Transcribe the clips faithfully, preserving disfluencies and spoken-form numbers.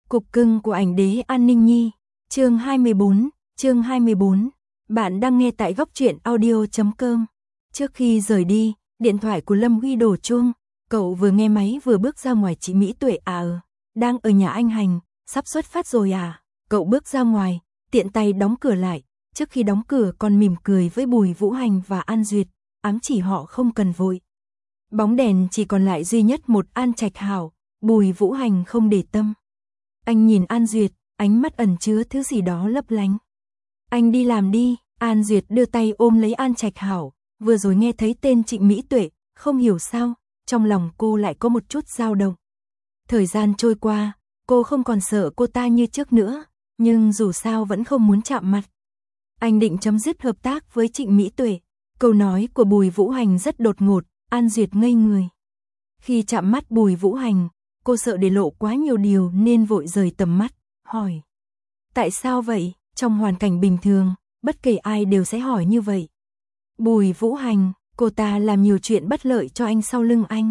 Cục cưng của ảnh đế An Ninh Nhi, chương hai mươi bốn, chương hai mươi bốn. Bạn đang nghe tại góc truyện audio chấm com. Trước khi rời đi, điện thoại của Lâm Huy đổ chuông, cậu vừa nghe máy vừa bước ra ngoài. Chị Mỹ Tuệ à ờ, đang ở nhà anh Hành, sắp xuất phát rồi à? Cậu bước ra ngoài, tiện tay đóng cửa lại, trước khi đóng cửa còn mỉm cười với Bùi Vũ Hành và An Duyệt, ám chỉ họ không cần vội. Bóng đèn chỉ còn lại duy nhất một An Trạch Hảo, Bùi Vũ Hành không để tâm. Anh nhìn An Duyệt, ánh mắt ẩn chứa thứ gì đó lấp lánh. Anh đi làm đi. An Duyệt đưa tay ôm lấy An Trạch Hảo, vừa rồi nghe thấy tên Trịnh Mỹ Tuệ, không hiểu sao, trong lòng cô lại có một chút dao động. Thời gian trôi qua, cô không còn sợ cô ta như trước nữa, nhưng dù sao vẫn không muốn chạm mặt. Anh định chấm dứt hợp tác với Trịnh Mỹ Tuệ. Câu nói của Bùi Vũ Hành rất đột ngột, An Duyệt ngây người. Khi chạm mắt Bùi Vũ Hành, cô sợ để lộ quá nhiều điều nên vội rời tầm mắt, hỏi. Tại sao vậy? Trong hoàn cảnh bình thường, bất kể ai đều sẽ hỏi như vậy. Bùi Vũ Hành, cô ta làm nhiều chuyện bất lợi cho anh sau lưng anh.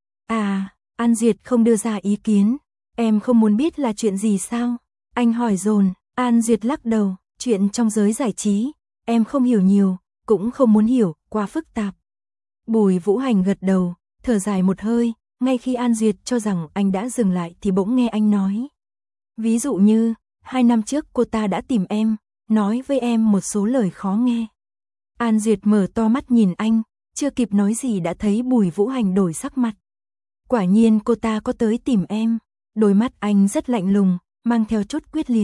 À, An Duyệt không đưa ra ý kiến. Em không muốn biết là chuyện gì sao? Anh hỏi dồn. An Duyệt lắc đầu, chuyện trong giới giải trí, em không hiểu nhiều, cũng không muốn hiểu, quá phức tạp. Bùi Vũ Hành gật đầu, thở dài một hơi, ngay khi An Duyệt cho rằng anh đã dừng lại thì bỗng nghe anh nói. Ví dụ như, hai năm trước cô ta đã tìm em, nói với em một số lời khó nghe. An Duyệt mở to mắt nhìn anh, chưa kịp nói gì đã thấy Bùi Vũ Hành đổi sắc mặt. Quả nhiên cô ta có tới tìm em, đôi mắt anh rất lạnh lùng, mang theo chút quyết liệt.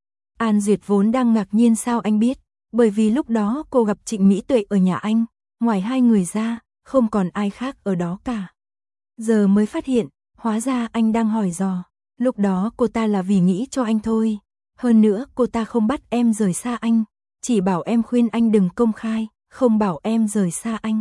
An Duyệt vốn đang ngạc nhiên sao anh biết, bởi vì lúc đó cô gặp Trịnh Mỹ Tuệ ở nhà anh, ngoài hai người ra, không còn ai khác ở đó cả. Giờ mới phát hiện, hóa ra anh đang hỏi dò, lúc đó cô ta là vì nghĩ cho anh thôi. Hơn nữa cô ta không bắt em rời xa anh, chỉ bảo em khuyên anh đừng công khai, không bảo em rời xa anh.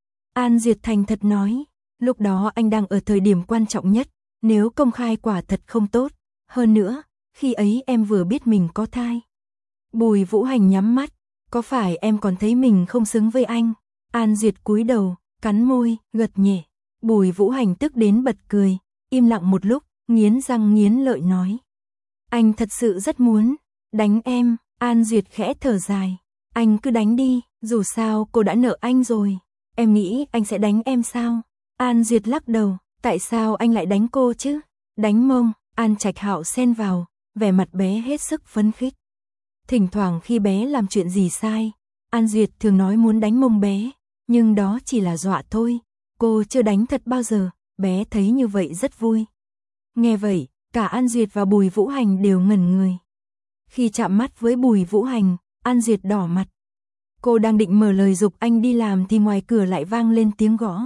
An Duyệt thành thật nói, lúc đó anh đang ở thời điểm quan trọng nhất, nếu công khai quả thật không tốt. Hơn nữa, khi ấy em vừa biết mình có thai. Bùi Vũ Hành nhắm mắt, có phải em còn thấy mình không xứng với anh? An Duyệt cúi đầu, cắn môi, gật nhẹ. Bùi Vũ Hành tức đến bật cười, im lặng một lúc, nghiến răng nghiến lợi nói. Anh thật sự rất muốn đánh em. An Duyệt khẽ thở dài. Anh cứ đánh đi, dù sao cô đã nợ anh rồi. Em nghĩ anh sẽ đánh em sao? An Duyệt lắc đầu, tại sao anh lại đánh cô chứ? Đánh mông. An Trạch Hạo xen vào, vẻ mặt bé hết sức phấn khích. Thỉnh thoảng khi bé làm chuyện gì sai, An Duyệt thường nói muốn đánh mông bé, nhưng đó chỉ là dọa thôi. Cô chưa đánh thật bao giờ, bé thấy như vậy rất vui. Nghe vậy, cả An Duyệt và Bùi Vũ Hành đều ngẩn người. Khi chạm mắt với Bùi Vũ Hành, An Duyệt đỏ mặt. Cô đang định mở lời giục anh đi làm thì ngoài cửa lại vang lên tiếng gõ.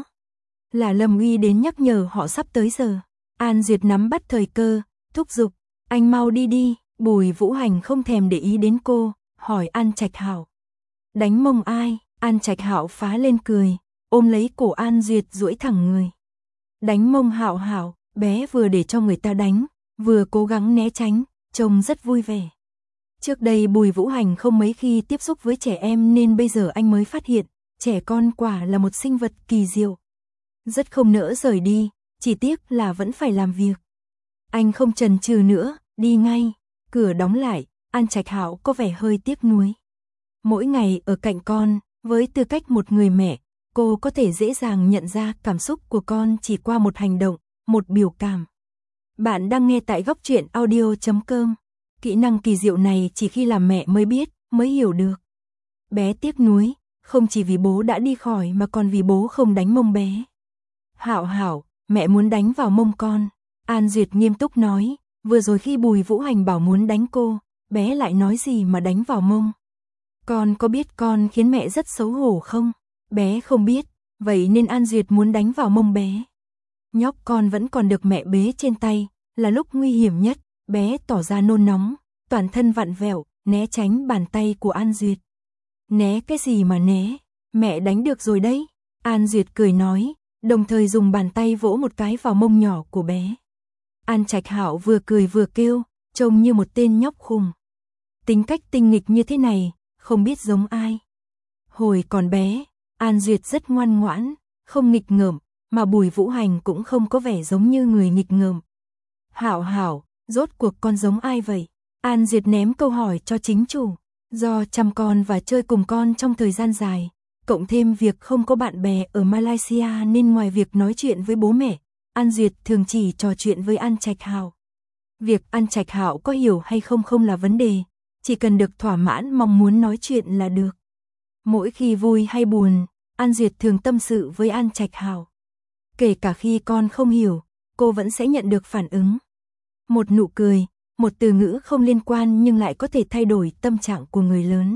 Là Lâm Uy đến nhắc nhở họ sắp tới giờ. An Duyệt nắm bắt thời cơ, thúc giục, anh mau đi đi. Bùi Vũ Hành không thèm để ý đến cô, hỏi An Trạch Hảo. Đánh mông ai? An Trạch Hảo phá lên cười, ôm lấy cổ An Duyệt duỗi thẳng người. Đánh mông Hảo Hảo. Bé vừa để cho người ta đánh, vừa cố gắng né tránh, trông rất vui vẻ. Trước đây Bùi Vũ Hành không mấy khi tiếp xúc với trẻ em nên bây giờ anh mới phát hiện, trẻ con quả là một sinh vật kỳ diệu. Rất không nỡ rời đi, chỉ tiếc là vẫn phải làm việc. Anh không chần chừ nữa, đi ngay. Cửa đóng lại, An Trạch Hạo có vẻ hơi tiếc nuối. Mỗi ngày ở cạnh con, với tư cách một người mẹ, cô có thể dễ dàng nhận ra cảm xúc của con chỉ qua một hành động, một biểu cảm. Bạn đang nghe tại góc truyện audio chấm com. Kỹ năng kỳ diệu này chỉ khi làm mẹ mới biết, mới hiểu được. Bé tiếc nuối, không chỉ vì bố đã đi khỏi mà còn vì bố không đánh mông bé. Hảo Hảo, mẹ muốn đánh vào mông con. An Duyệt nghiêm túc nói, vừa rồi khi Bùi Vũ Hành bảo muốn đánh cô, bé lại nói gì mà đánh vào mông. Con có biết con khiến mẹ rất xấu hổ không? Bé không biết, vậy nên An Duyệt muốn đánh vào mông bé. Nhóc con vẫn còn được mẹ bế trên tay, là lúc nguy hiểm nhất, bé tỏ ra nôn nóng, toàn thân vặn vẹo, né tránh bàn tay của An Duyệt. Né cái gì mà né, mẹ đánh được rồi đấy. An Duyệt cười nói, đồng thời dùng bàn tay vỗ một cái vào mông nhỏ của bé. An Trạch Hạo vừa cười vừa kêu, trông như một tên nhóc khùng. Tính cách tinh nghịch như thế này, không biết giống ai. Hồi còn bé, An Duyệt rất ngoan ngoãn, không nghịch ngợm, mà Bùi Vũ Hành cũng không có vẻ giống như người nghịch ngợm. Hảo Hảo, Rốt cuộc con giống ai vậy? An Duyệt ném câu hỏi cho chính chủ. Do chăm con và chơi cùng con trong thời gian dài, cộng thêm việc không có bạn bè ở Malaysia nên ngoài việc nói chuyện với bố mẹ, An Duyệt thường chỉ trò chuyện với An Trạch Hạo. Việc An Trạch Hạo có hiểu hay không không là vấn đề, chỉ cần được thỏa mãn mong muốn nói chuyện là được. Mỗi khi vui hay buồn, An Duyệt thường tâm sự với An Trạch Hạo. Kể cả khi con không hiểu, cô vẫn sẽ nhận được phản ứng. Một nụ cười, một từ ngữ không liên quan nhưng lại có thể thay đổi tâm trạng của người lớn.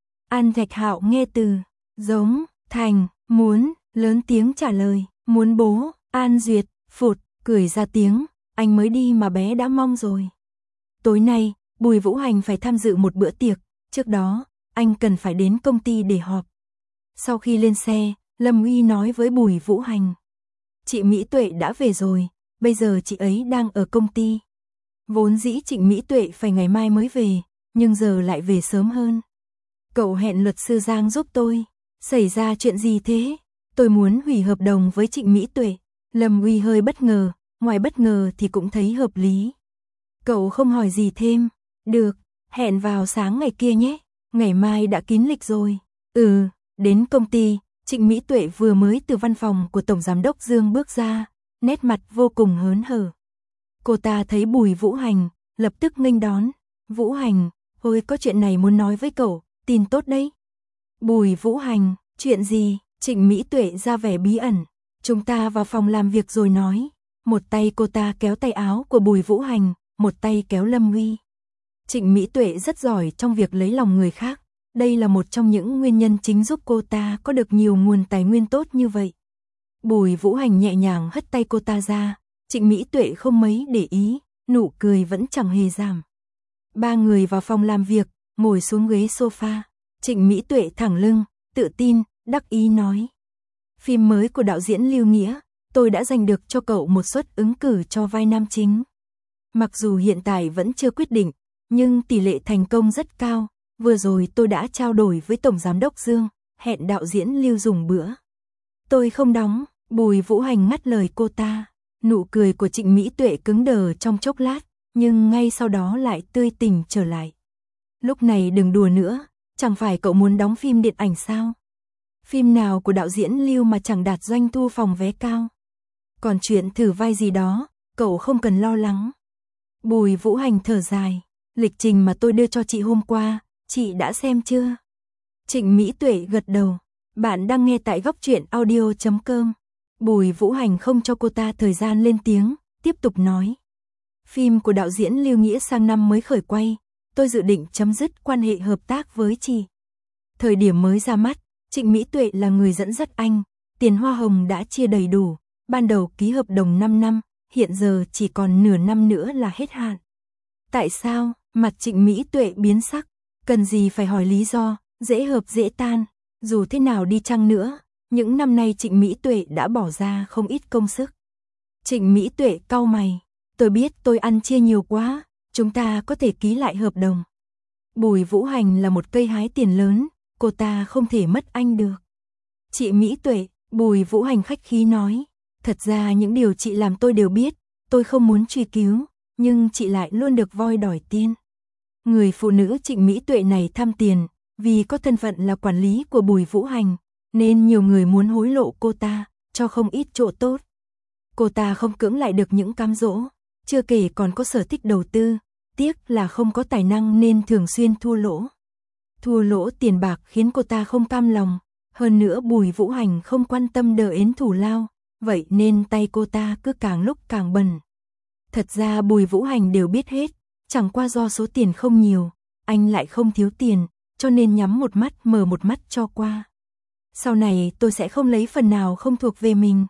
An Trạch Hạo nghe từ giống, thành, muốn, lớn tiếng trả lời, muốn bố. An Duyệt phụt, cười ra tiếng, anh mới đi mà bé đã mong rồi. Tối nay, Bùi Vũ Hành phải tham dự một bữa tiệc, trước đó, anh cần phải đến công ty để họp. Sau khi lên xe, Lâm Uy nói với Bùi Vũ Hành. Chị Mỹ Tuệ đã về rồi, bây giờ chị ấy đang ở công ty. Vốn dĩ Trịnh Mỹ Tuệ phải ngày mai mới về, nhưng giờ lại về sớm hơn. Cậu hẹn luật sư Giang giúp tôi. Xảy ra chuyện gì thế? Tôi muốn hủy hợp đồng với Trịnh Mỹ Tuệ. Lâm Uy hơi bất ngờ, ngoài bất ngờ thì cũng thấy hợp lý. Cậu không hỏi gì thêm. Được, hẹn vào sáng ngày kia nhé. Ngày mai đã kín lịch rồi. Ừ, đến công ty, Trịnh Mỹ Tuệ vừa mới từ văn phòng của Tổng Giám đốc Dương bước ra, nét mặt vô cùng hớn hở. Cô ta thấy Bùi Vũ Hành, lập tức nghênh đón. Vũ Hành, tôi có chuyện này muốn nói với cậu, tin tốt đấy. Bùi Vũ Hành, chuyện gì? Trịnh Mỹ Tuệ ra vẻ bí ẩn. Chúng ta vào phòng làm việc rồi nói. Một tay cô ta kéo tay áo của Bùi Vũ Hành, một tay kéo Lâm Uy. Trịnh Mỹ Tuệ rất giỏi trong việc lấy lòng người khác. Đây là một trong những nguyên nhân chính giúp cô ta có được nhiều nguồn tài nguyên tốt như vậy. Bùi Vũ Hành nhẹ nhàng hất tay cô ta ra. Trịnh Mỹ Tuệ không mấy để ý, nụ cười vẫn chẳng hề giảm. Ba người vào phòng làm việc, ngồi xuống ghế sofa. Trịnh Mỹ Tuệ thẳng lưng, tự tin, đắc ý nói. Phim mới của đạo diễn Lưu Nghĩa, tôi đã giành được cho cậu một suất ứng cử cho vai nam chính. Mặc dù hiện tại vẫn chưa quyết định, nhưng tỷ lệ thành công rất cao. Vừa rồi tôi đã trao đổi với Tổng Giám đốc Dương, hẹn đạo diễn Lưu dùng bữa. Tôi không đóng, Bùi Vũ Hành ngắt lời cô ta. Nụ cười của Trịnh Mỹ Tuệ cứng đờ trong chốc lát, nhưng ngay sau đó lại tươi tỉnh trở lại. Lúc này đừng đùa nữa, chẳng phải cậu muốn đóng phim điện ảnh sao? Phim nào của đạo diễn Lưu mà chẳng đạt doanh thu phòng vé cao? Còn chuyện thử vai gì đó, cậu không cần lo lắng. Bùi Vũ Hành thở dài, lịch trình mà tôi đưa cho chị hôm qua, chị đã xem chưa? Trịnh Mỹ Tuệ gật đầu, bạn đang nghe tại góc truyện audio chấm com. Bùi Vũ Hành không cho cô ta thời gian lên tiếng, tiếp tục nói. Phim của đạo diễn Lưu Nghĩa sang năm mới khởi quay, tôi dự định chấm dứt quan hệ hợp tác với chị. Thời điểm mới ra mắt, Trịnh Mỹ Tuệ là người dẫn dắt anh, tiền hoa hồng đã chia đầy đủ, ban đầu ký hợp đồng năm năm, hiện giờ chỉ còn nửa năm nữa là hết hạn. Tại sao? Mặt Trịnh Mỹ Tuệ biến sắc, cần gì phải hỏi lý do, dễ hợp dễ tan, dù thế nào đi chăng nữa. Những năm nay Trịnh Mỹ Tuệ đã bỏ ra không ít công sức. Trịnh Mỹ Tuệ cau mày. Tôi biết tôi ăn chia nhiều quá, chúng ta có thể ký lại hợp đồng. Bùi Vũ Hành là một cây hái tiền lớn, cô ta không thể mất anh được. Chị Mỹ Tuệ, Bùi Vũ Hành khách khí nói. Thật ra những điều chị làm tôi đều biết, tôi không muốn truy cứu, nhưng chị lại luôn được voi đòi tiền. Người phụ nữ Trịnh Mỹ Tuệ này tham tiền, vì có thân phận là quản lý của Bùi Vũ Hành, nên nhiều người muốn hối lộ cô ta, cho không ít chỗ tốt. Cô ta không cưỡng lại được những cám dỗ, chưa kể còn có sở thích đầu tư, tiếc là không có tài năng nên thường xuyên thua lỗ. Thua lỗ tiền bạc khiến cô ta không cam lòng, hơn nữa Bùi Vũ Hành không quan tâm đờ ến thủ lao, vậy nên tay cô ta cứ càng lúc càng bẩn. Thật ra Bùi Vũ Hành đều biết hết, chẳng qua do số tiền không nhiều, anh lại không thiếu tiền, cho nên nhắm một mắt mở một mắt cho qua. Sau này tôi sẽ không lấy phần nào không thuộc về mình.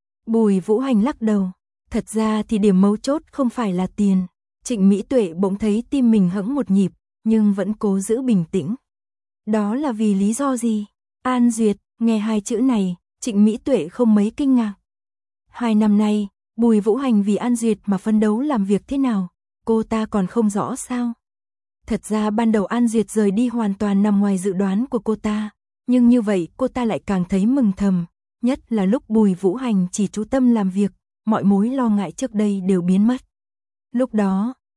Bùi Vũ Hành lắc đầu. Thật ra thì điểm mấu chốt không phải là tiền. Trịnh Mỹ Tuệ bỗng thấy tim mình hững một nhịp, nhưng vẫn cố giữ bình tĩnh. Đó là vì lý do gì? An Duyệt, nghe hai chữ này, Trịnh Mỹ Tuệ không mấy kinh ngạc. Hai năm nay, Bùi Vũ Hành vì An Duyệt mà phấn đấu làm việc thế nào, cô ta còn không rõ sao? Thật ra ban đầu An Duyệt rời đi hoàn toàn nằm ngoài dự đoán của cô ta, nhưng như vậy cô ta lại càng thấy mừng thầm, nhất là lúc Bùi Vũ Hành chỉ chú tâm làm việc, mọi mối lo ngại trước đây đều biến mất. Lúc đó,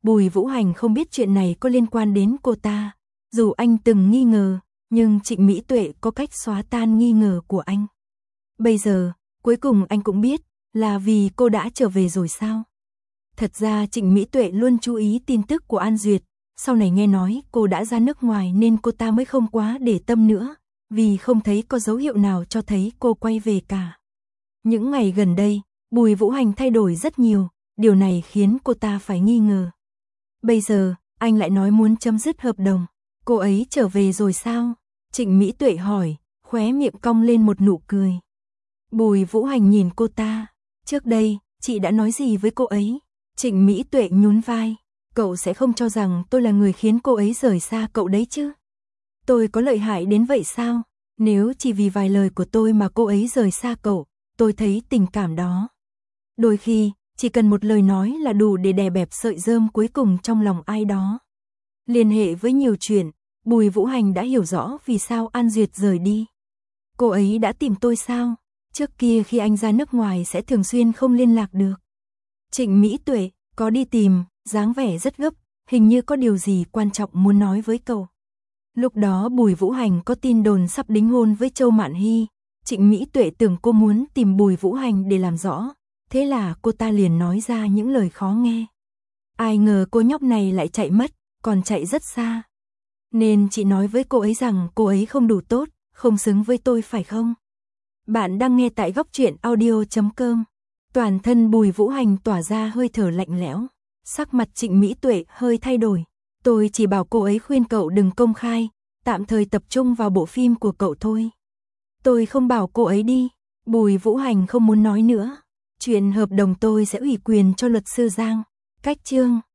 Bùi Vũ Hành không biết chuyện này có liên quan đến cô ta. Dù anh từng nghi ngờ, nhưng Trịnh Mỹ Tuệ có cách xóa tan nghi ngờ của anh. Bây giờ, cuối cùng anh cũng biết, là vì cô đã trở về rồi sao? Thật ra Trịnh Mỹ Tuệ luôn chú ý tin tức của An Duyệt, sau này nghe nói cô đã ra nước ngoài nên cô ta mới không quá để tâm nữa, vì không thấy có dấu hiệu nào cho thấy cô quay về cả. Những ngày gần đây, Bùi Vũ Hành thay đổi rất nhiều, điều này khiến cô ta phải nghi ngờ. Bây giờ, anh lại nói muốn chấm dứt hợp đồng, cô ấy trở về rồi sao? Trịnh Mỹ Tuệ hỏi, khóe miệng cong lên một nụ cười. Bùi Vũ Hành nhìn cô ta, trước đây, chị đã nói gì với cô ấy? Trịnh Mỹ Tuệ nhún vai, cậu sẽ không cho rằng tôi là người khiến cô ấy rời xa cậu đấy chứ? Tôi có lợi hại đến vậy sao? Nếu chỉ vì vài lời của tôi mà cô ấy rời xa cậu, tôi thấy tình cảm đó. Đôi khi, chỉ cần một lời nói là đủ để đè bẹp sợi rơm cuối cùng trong lòng ai đó. Liên hệ với nhiều chuyện, Bùi Vũ Hành đã hiểu rõ vì sao An Duyệt rời đi. Cô ấy đã tìm tôi sao? Trước kia khi anh ra nước ngoài sẽ thường xuyên không liên lạc được. Trịnh Mỹ Tuệ, có đi tìm, dáng vẻ rất gấp, hình như có điều gì quan trọng muốn nói với cậu. Lúc đó Bùi Vũ Hành có tin đồn sắp đính hôn với Châu Mạn Hy, Trịnh Mỹ Tuệ tưởng cô muốn tìm Bùi Vũ Hành để làm rõ, thế là cô ta liền nói ra những lời khó nghe. Ai ngờ cô nhóc này lại chạy mất, còn chạy rất xa. Nên chị nói với cô ấy rằng cô ấy không đủ tốt, không xứng với tôi phải không? Bạn đang nghe tại góc truyện audio chấm com. Toàn thân Bùi Vũ Hành tỏa ra hơi thở lạnh lẽo, sắc mặt Trịnh Mỹ Tuệ hơi thay đổi. Tôi chỉ bảo cô ấy khuyên cậu đừng công khai, tạm thời tập trung vào bộ phim của cậu thôi. Tôi không bảo cô ấy đi. Bùi Vũ Hành không muốn nói nữa. Chuyện hợp đồng tôi sẽ ủy quyền cho luật sư Giang. Cách chương